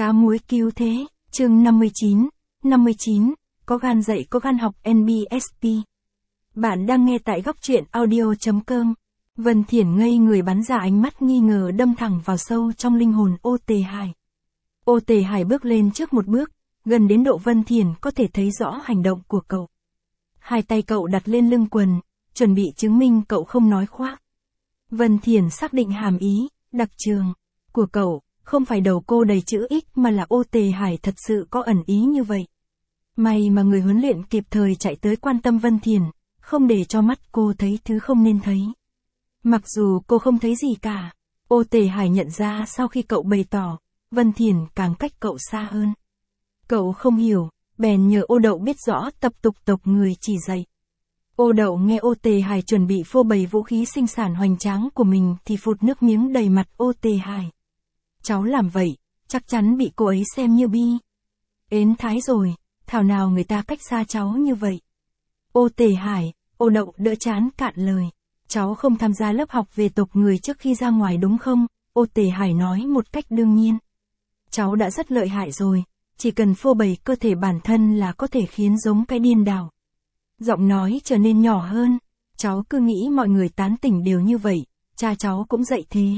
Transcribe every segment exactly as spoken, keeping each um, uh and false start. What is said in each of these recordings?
Cá muối cứu thế, chương năm mươi chín, năm mươi chín, có gan dạy có gan học en bê ét pê. Bạn đang nghe tại góc truyện audio chấm com. Vân Thiển ngây người bắn ra ánh mắt nghi ngờ đâm thẳng vào sâu trong linh hồn Ô Tề Hải. Ô Tề Hải bước lên trước một bước, gần đến độ Vân Thiển có thể thấy rõ hành động của cậu. Hai tay cậu đặt lên lưng quần, chuẩn bị chứng minh cậu không nói khoác. Vân Thiển xác định hàm ý, đặc trường, của cậu, không phải đầu cô đầy chữ X mà là Ô Tề Hải thật sự có ẩn ý như vậy. May mà người huấn luyện kịp thời chạy tới quan tâm Vân Thiển, không để cho mắt cô thấy thứ không nên thấy. Mặc dù cô không thấy gì cả, Ô Tề Hải nhận ra sau khi cậu bày tỏ, Vân Thiển càng cách cậu xa hơn. Cậu không hiểu, bèn nhờ Ô Đậu biết rõ tập tục tộc người chỉ dạy. Ô Đậu nghe Ô Tề Hải chuẩn bị phô bày vũ khí sinh sản hoành tráng của mình thì phụt nước miếng đầy mặt Ô Tề Hải. Cháu làm vậy, chắc chắn bị cô ấy xem như bi. Ến thái rồi, thảo nào người ta cách xa cháu như vậy. Ô Tề Hải, Ô Đậu đỡ chán cạn lời. Cháu không tham gia lớp học về tộc người trước khi ra ngoài đúng không? Ô Tề Hải nói một cách đương nhiên. Cháu đã rất lợi hại rồi, chỉ cần phô bày cơ thể bản thân là có thể khiến giống cái điên đảo. Giọng nói trở nên nhỏ hơn, cháu cứ nghĩ mọi người tán tỉnh đều như vậy, cha cháu cũng dạy thế.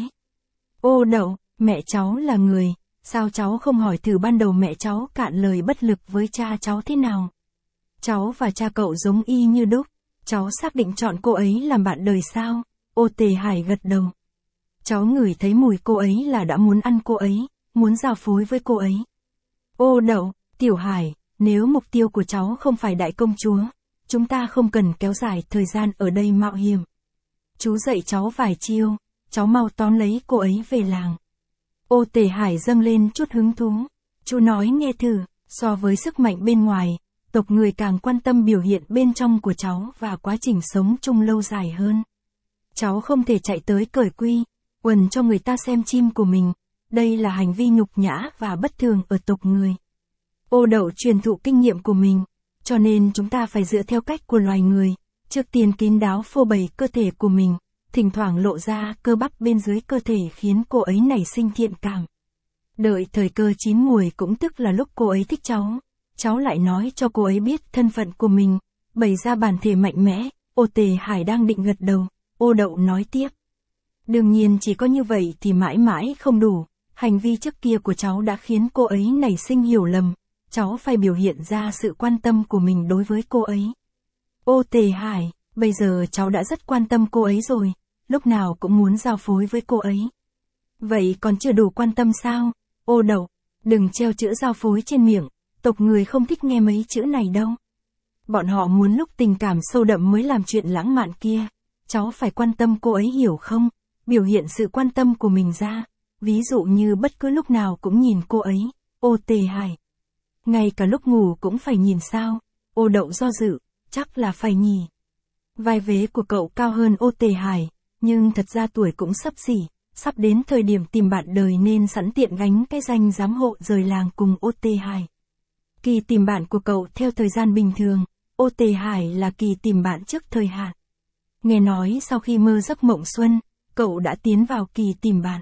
Ô Đậu, mẹ cháu là người, sao cháu không hỏi thử ban đầu mẹ cháu cạn lời bất lực với cha cháu thế nào? Cháu và cha cậu giống y như đúc, cháu xác định chọn cô ấy làm bạn đời sao? Ô Tề Hải gật đầu. Cháu ngửi thấy mùi cô ấy là đã muốn ăn cô ấy, muốn giao phối với cô ấy. Ô Đậu, Tiểu Hải, nếu mục tiêu của cháu không phải đại công chúa, chúng ta không cần kéo dài thời gian ở đây mạo hiểm. Chú dạy cháu vài chiêu, cháu mau tóm lấy cô ấy về làng. Ô Tề Hải dâng lên chút hứng thú. Chú nói nghe thử, so với sức mạnh bên ngoài, tộc người càng quan tâm biểu hiện bên trong của cháu và quá trình sống chung lâu dài hơn. Cháu không thể chạy tới cởi quy, quần cho người ta xem chim của mình. Đây là hành vi nhục nhã và bất thường ở tộc người. Ô Đậu truyền thụ kinh nghiệm của mình, cho nên chúng ta phải dựa theo cách của loài người, trước tiên kín đáo phô bày cơ thể của mình, thỉnh thoảng lộ ra cơ bắp bên dưới cơ thể khiến cô ấy nảy sinh thiện cảm. Đợi thời cơ chín muồi cũng tức là lúc cô ấy thích cháu, cháu lại nói cho cô ấy biết thân phận của mình, bày ra bản thể mạnh mẽ. Ô Tề Hải đang định gật đầu, Ô Đậu nói tiếp. Đương nhiên chỉ có như vậy thì mãi mãi không đủ, hành vi trước kia của cháu đã khiến cô ấy nảy sinh hiểu lầm, cháu phải biểu hiện ra sự quan tâm của mình đối với cô ấy. Ô Tề Hải, bây giờ cháu đã rất quan tâm cô ấy rồi, lúc nào cũng muốn giao phối với cô ấy. Vậy còn chưa đủ quan tâm sao? Ô Đậu, đừng treo chữ giao phối trên miệng, tộc người không thích nghe mấy chữ này đâu. Bọn họ muốn lúc tình cảm sâu đậm mới làm chuyện lãng mạn kia, cháu phải quan tâm cô ấy hiểu không? Biểu hiện sự quan tâm của mình ra, ví dụ như bất cứ lúc nào cũng nhìn cô ấy. Ô Tề Hải, ngay cả lúc ngủ cũng phải nhìn sao? Ô Đậu do dự, chắc là phải nhỉ. Vai vế của cậu cao hơn Ô Tề Hải, nhưng thật ra tuổi cũng xấp xỉ, sắp đến thời điểm tìm bạn đời nên sẵn tiện gánh cái danh giám hộ rời làng cùng Ô Tề Hải. Kỳ tìm bạn của cậu theo thời gian bình thường, Ô Tề Hải là kỳ tìm bạn trước thời hạn. Nghe nói sau khi mơ giấc mộng xuân, cậu đã tiến vào kỳ tìm bạn.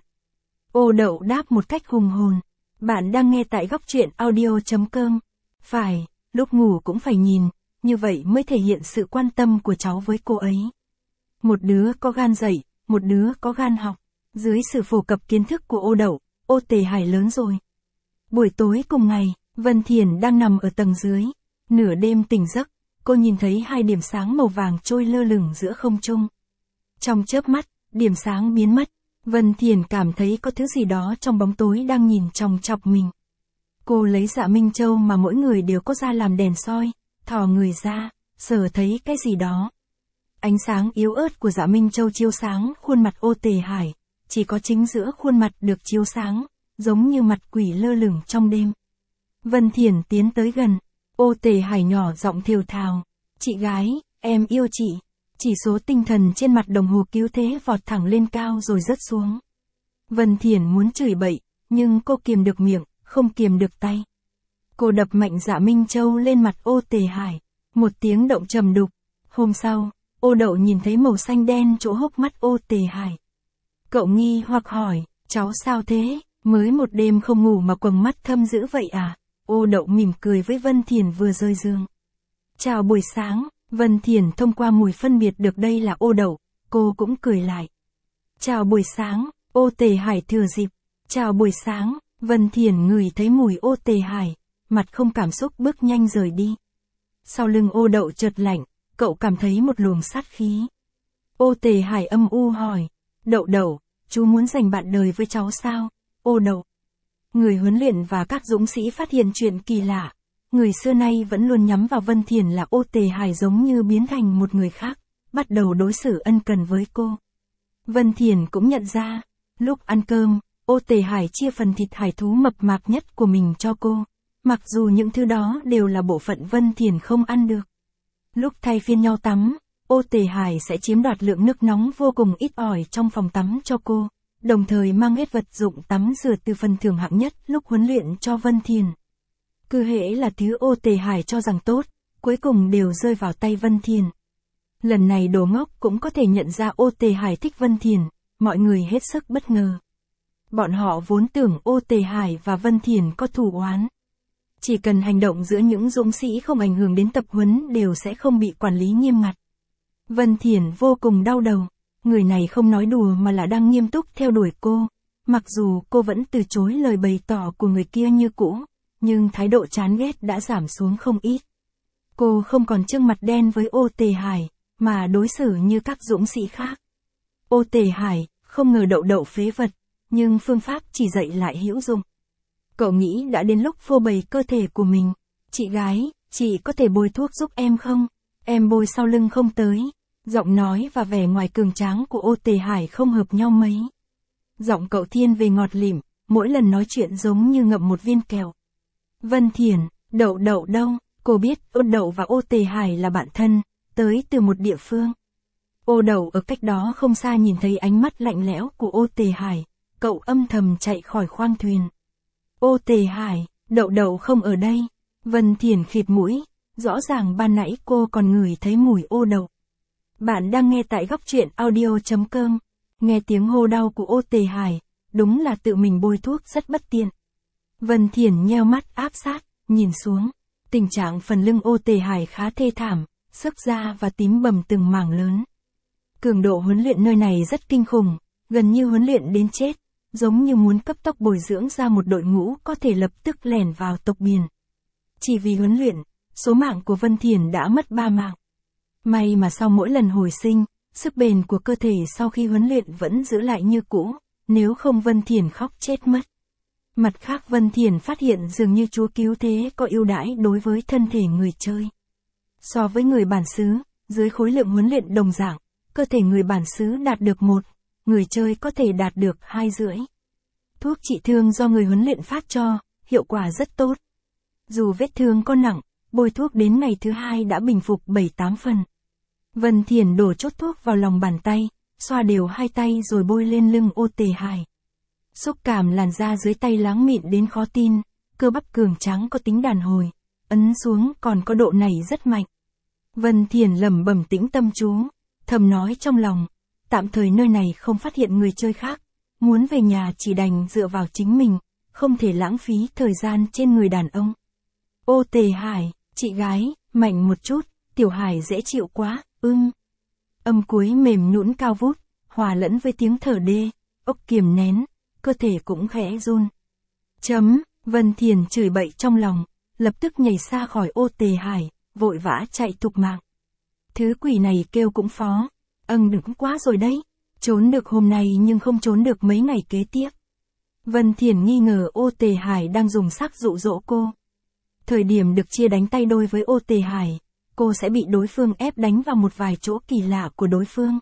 Ô Đậu đáp một cách hùng hồn. Bạn đang nghe tại góc truyện audio chấm com. Phải, lúc ngủ cũng phải nhìn, như vậy mới thể hiện sự quan tâm của cháu với cô ấy. Một đứa có gan dạy, một đứa có gan học. Dưới sự phổ cập kiến thức của Ô Đậu, Ô Tề Hải lớn rồi. Buổi tối cùng ngày, Vân Thiển đang nằm ở tầng dưới. Nửa đêm tỉnh giấc, cô nhìn thấy hai điểm sáng màu vàng trôi lơ lửng giữa không trung. Trong chớp mắt, điểm sáng biến mất. Vân Thiển cảm thấy có thứ gì đó trong bóng tối đang nhìn chòng chọc mình. Cô lấy Dạ Minh Châu mà mỗi người đều có ra làm đèn soi, thò người ra, sờ thấy cái gì đó. Ánh sáng yếu ớt của Dạ Minh Châu chiếu sáng khuôn mặt Ô Tề Hải, chỉ có chính giữa khuôn mặt được chiếu sáng, giống như mặt quỷ lơ lửng trong đêm. Vân Thiển tiến tới gần, Ô Tề Hải nhỏ giọng thều thào, chị gái, em yêu chị. Chỉ số tinh thần trên mặt đồng hồ cứu thế vọt thẳng lên cao rồi rớt xuống. Vân Thiển muốn chửi bậy, nhưng cô kiềm được miệng, không kiềm được tay. Cô đập mạnh Dạ Minh Châu lên mặt Ô Tề Hải, một tiếng động trầm đục. Hôm sau, Ô Đậu nhìn thấy màu xanh đen chỗ hốc mắt Ô Tề Hải. Cậu nghi hoặc hỏi, cháu sao thế? Mới một đêm không ngủ mà quầng mắt thâm dữ vậy à? Ô Đậu mỉm cười với Vân Thiền vừa rời giường. Chào buổi sáng, Vân Thiền thông qua mùi phân biệt được đây là Ô Đậu, cô cũng cười lại. Chào buổi sáng, Ô Tề Hải thừa dịp. Chào buổi sáng, Vân Thiền ngửi thấy mùi Ô Tề Hải, mặt không cảm xúc bước nhanh rời đi. Sau lưng Ô Đậu chợt lạnh, cậu cảm thấy một luồng sát khí. Ô Tề Hải âm u hỏi, Đậu Đậu, chú muốn giành bạn đời với cháu sao? Ô Đậu. Người huấn luyện và các dũng sĩ phát hiện chuyện kỳ lạ. Người xưa nay vẫn luôn nhắm vào Vân Thiền là Ô Tề Hải giống như biến thành một người khác, bắt đầu đối xử ân cần với cô. Vân Thiền cũng nhận ra, lúc ăn cơm, Ô Tề Hải chia phần thịt hải thú mập mạp nhất của mình cho cô, mặc dù những thứ đó đều là bộ phận Vân Thiền không ăn được. Lúc thay phiên nhau tắm, Ô Tề Hải sẽ chiếm đoạt lượng nước nóng vô cùng ít ỏi trong phòng tắm cho cô, đồng thời mang hết vật dụng tắm rửa từ phần thưởng hạng nhất lúc huấn luyện cho Vân Thiền. Cứ hễ là thứ Ô Tề Hải cho rằng tốt, cuối cùng đều rơi vào tay Vân Thiền. Lần này đồ ngốc cũng có thể nhận ra Ô Tề Hải thích Vân Thiền, mọi người hết sức bất ngờ. Bọn họ vốn tưởng Ô Tề Hải và Vân Thiền có thù oán. Chỉ cần hành động giữa những dũng sĩ không ảnh hưởng đến tập huấn đều sẽ không bị quản lý nghiêm ngặt. Vân Thiền vô cùng đau đầu, người này không nói đùa mà là đang nghiêm túc theo đuổi cô, mặc dù cô vẫn từ chối lời bày tỏ của người kia như cũ, nhưng thái độ chán ghét đã giảm xuống không ít. Cô không còn trương mặt đen với Ô Tề Hải, mà đối xử như các dũng sĩ khác. Ô Tề Hải, không ngờ Đậu Đậu phế vật, nhưng phương pháp chỉ dạy lại hữu dụng. Cậu nghĩ đã đến lúc phô bày cơ thể của mình. Chị gái, chị có thể bôi thuốc giúp em không? Em bôi sau lưng không tới. Giọng nói và vẻ ngoài cường tráng của Ô Tề Hải không hợp nhau mấy. Giọng cậu thiên về ngọt lịm, mỗi lần nói chuyện giống như ngậm một viên kẹo. Vân Thiền, Đậu Đậu đâu? Cô biết Ô Đậu và Ô Tề Hải là bạn thân, tới từ một địa phương. Ô Đậu ở cách đó không xa nhìn thấy ánh mắt lạnh lẽo của Ô Tề Hải, cậu âm thầm chạy khỏi khoang thuyền. Ô Tề Hải, Đậu Đậu không ở đây. Vân Thiền khịt mũi, rõ ràng ban nãy cô còn ngửi thấy mùi Ô Đậu. Bạn đang nghe tại góc truyện audio chấm com. Nghe tiếng hô đau của Ô Tề Hải, đúng là tự mình bôi thuốc rất bất tiện. Vân Thiền nheo mắt áp sát, nhìn xuống. Tình trạng phần lưng Ô Tề Hải khá thê thảm, xước da và tím bầm từng mảng lớn. Cường độ huấn luyện nơi này rất kinh khủng, gần như huấn luyện đến chết, giống như muốn cấp tốc bồi dưỡng ra một đội ngũ có thể lập tức lẻn vào tộc biển. Chỉ vì huấn luyện, số mạng của Vân Thiền đã mất ba mạng. May mà sau mỗi lần hồi sinh, sức bền của cơ thể sau khi huấn luyện vẫn giữ lại như cũ, nếu không Vân Thiền khóc chết mất. Mặt khác Vân Thiền phát hiện dường như Chúa Cứu Thế có ưu đãi đối với thân thể người chơi. So với người bản xứ, dưới khối lượng huấn luyện đồng dạng, cơ thể người bản xứ đạt được một, người chơi có thể đạt được hai rưỡi. Thuốc trị thương do người huấn luyện phát cho, hiệu quả rất tốt. Dù vết thương có nặng, bôi thuốc đến ngày thứ hai đã bình phục bảy tám phần. Vân Thiền đổ chốt thuốc vào lòng bàn tay, xoa đều hai tay rồi bôi lên lưng Ô Tề Hải. Xúc cảm làn da dưới tay láng mịn đến khó tin, cơ bắp cường tráng có tính đàn hồi, ấn xuống còn có độ nảy rất mạnh. Vân Thiền lẩm bẩm tĩnh tâm chú, thầm nói trong lòng, tạm thời nơi này không phát hiện người chơi khác, muốn về nhà chỉ đành dựa vào chính mình, không thể lãng phí thời gian trên người đàn ông. Ô Tề Hải, chị gái, mạnh một chút, Tiểu Hải dễ chịu quá, ưm. Âm cuối mềm nhũn cao vút, hòa lẫn với tiếng thở đê, ốc kiềm nén, cơ thể cũng khẽ run. Chấm, Vân Thiền chửi bậy trong lòng, lập tức nhảy xa khỏi Ô Tề Hải, vội vã chạy thục mạng. Thứ quỷ này kêu cũng phó, âng đừng quá rồi đấy, trốn được hôm nay nhưng không trốn được mấy ngày kế tiếp. Vân Thiền nghi ngờ Ô Tề Hải đang dùng sắc dụ dỗ cô. Thời điểm được chia đánh tay đôi với Ô Tề Hải, cô sẽ bị đối phương ép đánh vào một vài chỗ kỳ lạ của đối phương.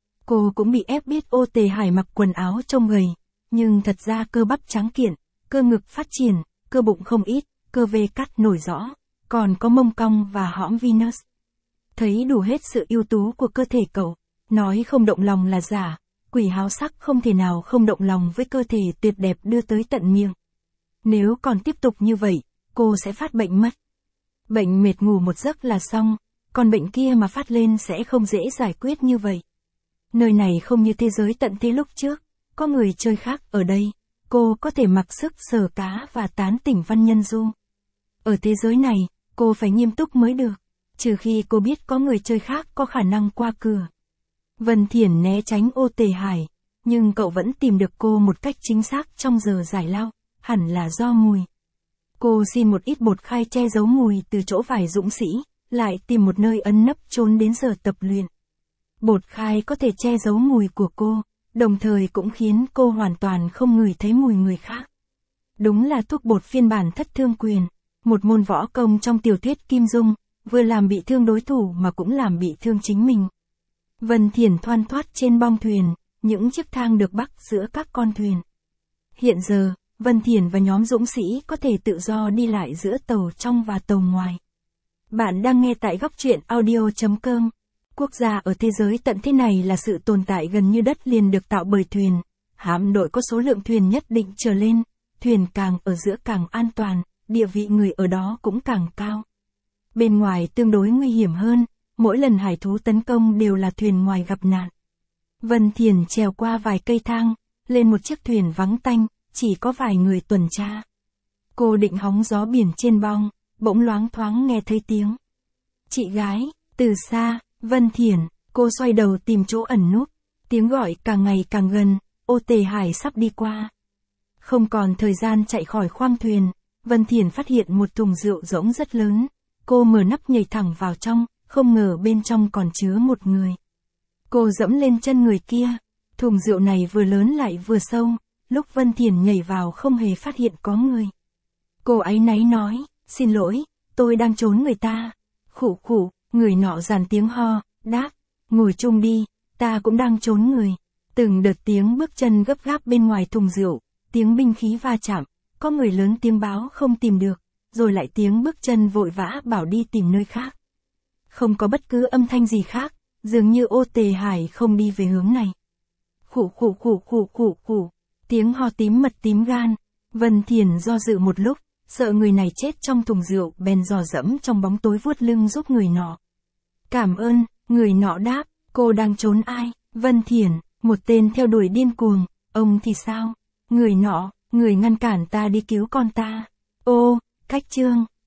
Cô cũng bị ép biết Ô Tề Hải mặc quần áo trông gầy, nhưng thật ra cơ bắp trắng kiện, cơ ngực phát triển, cơ bụng không ít, cơ vê cắt nổi rõ, còn có mông cong và hõm Venus. Thấy đủ hết sự ưu tú của cơ thể cậu, nói không động lòng là giả, quỷ háo sắc không thể nào không động lòng với cơ thể tuyệt đẹp đưa tới tận miệng. Nếu còn tiếp tục như vậy, cô sẽ phát bệnh mất. Bệnh mệt ngủ một giấc là xong, còn bệnh kia mà phát lên sẽ không dễ giải quyết như vậy. Nơi này không như thế giới tận thế lúc trước, có người chơi khác ở đây, cô có thể mặc sức sờ cá và tán tỉnh văn nhân du. Ở thế giới này, cô phải nghiêm túc mới được, trừ khi cô biết có người chơi khác có khả năng qua cửa. Vân Thiển né tránh Ô Tề Hải, nhưng cậu vẫn tìm được cô một cách chính xác trong giờ giải lao, hẳn là do mùi. Cô xin một ít bột khai che giấu mùi từ chỗ vải dũng sĩ, lại tìm một nơi ẩn nấp trốn đến giờ tập luyện. Bột khai có thể che giấu mùi của cô, đồng thời cũng khiến cô hoàn toàn không ngửi thấy mùi người khác. Đúng là thuốc bột phiên bản thất thương quyền, một môn võ công trong tiểu thuyết Kim Dung, vừa làm bị thương đối thủ mà cũng làm bị thương chính mình. Vân Thiển thoăn thoắt trên bong thuyền, những chiếc thang được bắc giữa các con thuyền. Hiện giờ, Vân Thiển và nhóm dũng sĩ có thể tự do đi lại giữa tàu trong và tàu ngoài. Bạn đang nghe tại góc truyện audio chấm com. Quốc gia ở thế giới tận thế này là sự tồn tại gần như đất liền được tạo bởi thuyền. Hạm đội có số lượng thuyền nhất định trở lên, thuyền càng ở giữa càng an toàn, địa vị người ở đó cũng càng cao. Bên ngoài tương đối nguy hiểm hơn, mỗi lần hải thú tấn công đều là thuyền ngoài gặp nạn. Vân Thiển trèo qua vài cây thang, lên một chiếc thuyền vắng tanh, chỉ có vài người tuần tra. Cô định hóng gió biển trên bong, bỗng loáng thoáng nghe thấy tiếng. Chị gái, từ xa, Vân Thiển, cô xoay đầu tìm chỗ ẩn núp, tiếng gọi càng ngày càng gần, Ô Tề Hải sắp đi qua. Không còn thời gian chạy khỏi khoang thuyền, Vân Thiển phát hiện một thùng rượu rỗng rất lớn, cô mở nắp nhảy thẳng vào trong, không ngờ bên trong còn chứa một người. Cô dẫm lên chân người kia, thùng rượu này vừa lớn lại vừa sâu, lúc Vân Thiển nhảy vào không hề phát hiện có người. Cô áy náy nói, xin lỗi, tôi đang trốn người ta. Khụ khụ, người nọ dàn tiếng ho, đáp, ngồi chung đi, ta cũng đang trốn người. Từng đợt tiếng bước chân gấp gáp bên ngoài thùng rượu, tiếng binh khí va chạm, có người lớn tiếng báo không tìm được, rồi lại tiếng bước chân vội vã bảo đi tìm nơi khác. Không có bất cứ âm thanh gì khác, dường như Ô Tề Hải không đi về hướng này. Khụ khụ khụ khụ khụ khụ, tiếng ho tím mật tím gan. Vân Thiển do dự một lúc, sợ người này chết trong thùng rượu, bèn dò dẫm trong bóng tối vuốt lưng giúp người nọ. Cảm ơn, người nọ đáp, cô đang trốn ai? Vân Thiển, một tên theo đuổi điên cuồng, ông thì sao? Người nọ, người ngăn cản ta đi cứu con ta. Ô, cách chương.